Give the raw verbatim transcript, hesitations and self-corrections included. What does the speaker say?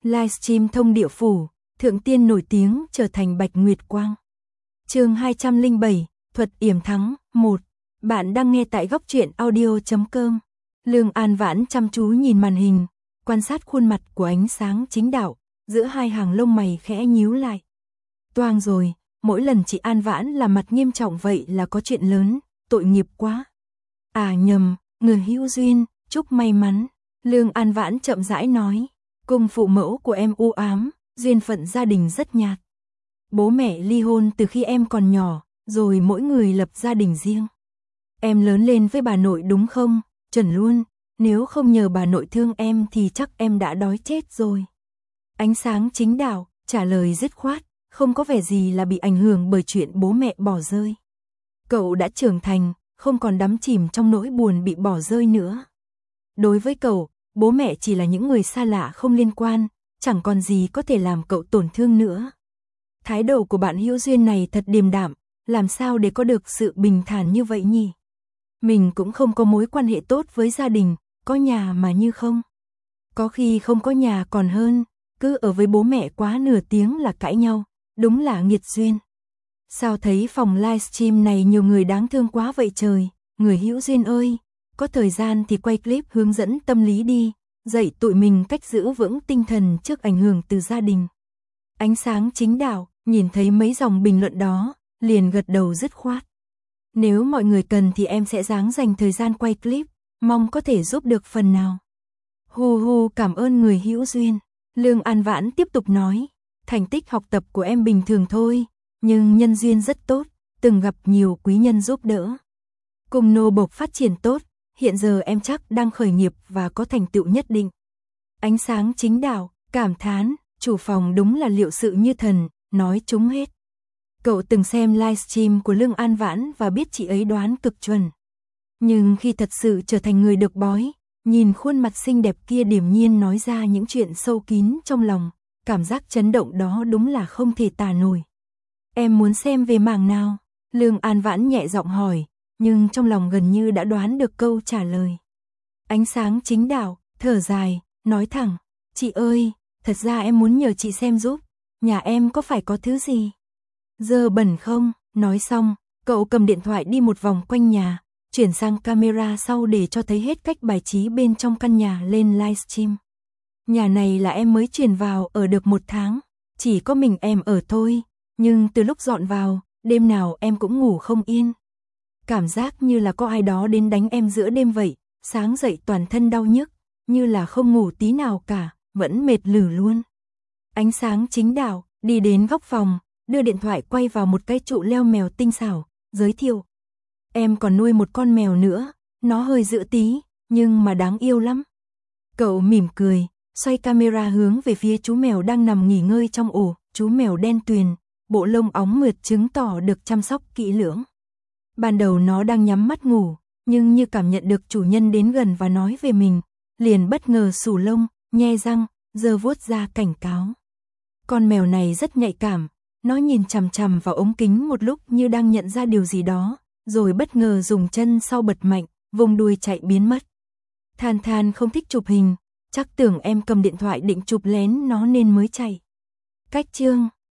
Livestream thông địa phủ, thượng tiên nổi tiếng trở thành Bạch Nguyệt Quang. Chương hai trăm lẻ bảy, thuật yểm thắng, một. Bạn đang nghe tại góc truyện audio chấm com. Lương An Vãn chăm chú nhìn màn hình, quan sát khuôn mặt của Ánh Sáng Chính Đạo, giữa hai hàng lông mày khẽ nhíu lại. Toang rồi, mỗi lần chị An Vãn là mặt nghiêm trọng vậy là có chuyện lớn, tội nghiệp quá. À nhầm, người hữu duyên, chúc may mắn. Lương An Vãn chậm rãi nói, cung phụ mẫu của em u ám, duyên phận gia đình rất nhạt. Bố mẹ ly hôn từ khi em còn nhỏ, rồi mỗi người lập gia đình riêng. Em lớn lên với bà nội đúng không? Chuẩn luôn, nếu không nhờ bà nội thương em thì chắc em đã đói chết rồi. Ánh Sáng Chính Đạo trả lời dứt khoát, không có vẻ gì là bị ảnh hưởng bởi chuyện bố mẹ bỏ rơi. Cậu đã trưởng thành, không còn đắm chìm trong nỗi buồn bị bỏ rơi nữa. Đối với cậu, bố mẹ chỉ là những người xa lạ không liên quan, chẳng còn gì có thể làm cậu tổn thương nữa. Thái độ của bạn hữu duyên này thật điềm đạm, làm sao để có được sự bình thản như vậy nhỉ? Mình cũng không có mối quan hệ tốt với gia đình, có nhà mà như không. Có khi không có nhà còn hơn, cứ ở với bố mẹ quá nửa tiếng là cãi nhau, đúng là nghiệt duyên. Sao thấy phòng livestream này nhiều người đáng thương quá vậy trời, người hữu duyên ơi, có thời gian thì quay clip hướng dẫn tâm lý đi, dạy tụi mình cách giữ vững tinh thần trước ảnh hưởng từ gia đình. Ánh Sáng Chính Đạo nhìn thấy mấy dòng bình luận đó, liền gật đầu dứt khoát. Nếu mọi người cần thì em sẽ ráng dành thời gian quay clip, mong có thể giúp được phần nào. Hu hu, cảm ơn người hữu duyên. Lương An Vãn tiếp tục nói, thành tích học tập của em bình thường thôi, nhưng nhân duyên rất tốt, từng gặp nhiều quý nhân giúp đỡ. Cùng nô bộc phát triển tốt, hiện giờ em chắc đang khởi nghiệp và có thành tựu nhất định. Ánh Sáng Chính Đạo cảm thán, chủ phòng đúng là liệu sự như thần, nói trúng hết. Cậu từng xem livestream của Lương An Vãn và biết chị ấy đoán cực chuẩn. Nhưng khi thật sự trở thành người được bói, nhìn khuôn mặt xinh đẹp kia điềm nhiên nói ra những chuyện sâu kín trong lòng, cảm giác chấn động đó đúng là không thể tả nổi. Em muốn xem về mảng nào? Lương An Vãn nhẹ giọng hỏi, nhưng trong lòng gần như đã đoán được câu trả lời. Ánh Sáng Chính Đạo thở dài, nói thẳng, chị ơi, thật ra em muốn nhờ chị xem giúp, nhà em có phải có thứ gì dơ bẩn không? Nói xong, cậu cầm điện thoại đi một vòng quanh nhà, chuyển sang camera sau để cho thấy hết cách bài trí bên trong căn nhà lên livestream. Nhà này là em mới chuyển vào ở được một tháng, chỉ có mình em ở thôi, nhưng từ lúc dọn vào, đêm nào em cũng ngủ không yên. Cảm giác như là có ai đó đến đánh em giữa đêm vậy, sáng dậy toàn thân đau nhức, như là không ngủ tí nào cả, vẫn mệt lử luôn. Ánh Sáng Chính Đạo đi đến góc phòng, đưa điện thoại quay vào một cái trụ leo mèo tinh xảo, giới thiệu. Em còn nuôi một con mèo nữa, nó hơi dữ tí, nhưng mà đáng yêu lắm. Cậu mỉm cười, xoay camera hướng về phía chú mèo đang nằm nghỉ ngơi trong ổ, chú mèo đen tuyền, bộ lông óng mượt chứng tỏ được chăm sóc kỹ lưỡng. Ban đầu nó đang nhắm mắt ngủ, nhưng như cảm nhận được chủ nhân đến gần và nói về mình, liền bất ngờ xù lông, nhe răng, giơ vuốt ra cảnh cáo. Con mèo này rất nhạy cảm, nó nhìn chằm chằm vào ống kính một lúc như đang nhận ra điều gì đó, rồi bất ngờ dùng chân sau bật mạnh, vùng đuôi chạy biến mất. Than than không thích chụp hình, chắc tưởng em cầm điện thoại định chụp lén nó nên mới chạy. Cách chương